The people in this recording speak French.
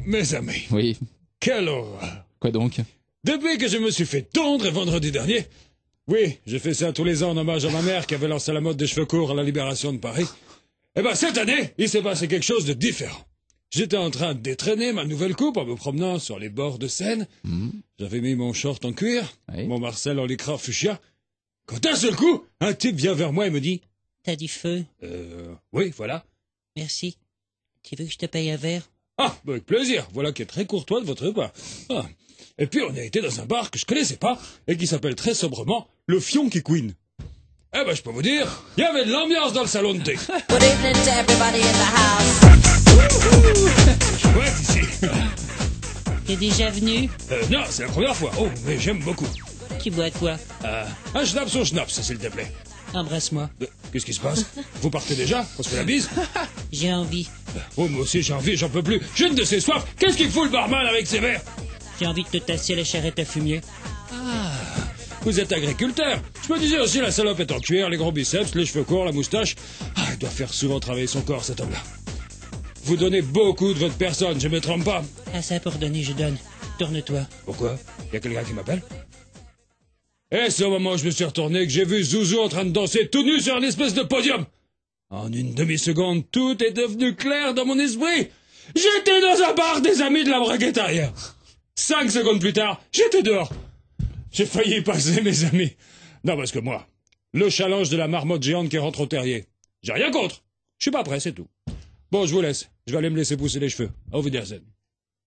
Mes amis, Oui. quelle horreur. Quoi donc? Depuis que je me suis fait tondre vendredi dernier, oui, je fais ça tous les ans en hommage à ma mère qui avait lancé la mode des cheveux courts à la libération de Paris, eh ben cette année, il s'est passé quelque chose de différent. J'étais en train de détraîner ma nouvelle coupe en me promenant sur les bords de Seine. J'avais mis mon short en cuir, Oui. mon Marcel en lycra fuchsia, quand d'un seul coup, un type vient vers moi et me dit « T'as du feu? Oui, voilà. Merci. Tu veux que je te paye un verre? » Ah, avec plaisir, voilà qui est très courtois de votre part. Ah. Et puis on a été dans un bar que je connaissais pas et qui s'appelle très sobrement le Fion qui Queen. Eh ben je peux vous dire, il y avait de l'ambiance dans le salon de thé. Good evening to everybody in the house. Chouette ici. T'es déjà venu? Non, c'est la première fois. Oh, mais j'aime beaucoup. Tu bois quoi? Un schnaps au schnaps, s'il te plaît. Embrasse-moi. Qu'est-ce qui se passe? Vous partez déjà? On se fait la bise? J'ai envie. Oh, moi aussi j'ai envie, j'en peux plus. J'ai une de ces soifs. Qu'est-ce qu'il fout le barman avec ses verres? J'ai envie de te tasser la charrette à fumier. Vous êtes agriculteur. Je me disais aussi, la salope est en cuir, les gros biceps, les cheveux courts, la moustache. Ah, il doit faire souvent travailler son corps, cet homme-là. Vous donnez beaucoup de votre personne, je me trompe pas. À ça pour donner, je donne. Tourne-toi. Pourquoi? Y a quelqu'un qui m'appelle? Et c'est au moment où je me suis retourné que j'ai vu Zouzou en train de danser tout nu sur une espèce de podium. En une demi-seconde, tout est devenu clair dans mon esprit. J'étais dans un bar des amis de la braguette arrière. 5 secondes plus tard, j'étais dehors. J'ai failli y passer, mes amis. Non, parce que moi, le challenge de la marmotte géante qui rentre au terrier, j'ai rien contre. Je suis pas prêt, c'est tout. Bon, je vous laisse. Je vais aller me laisser pousser les cheveux. Auf Wiedersehen.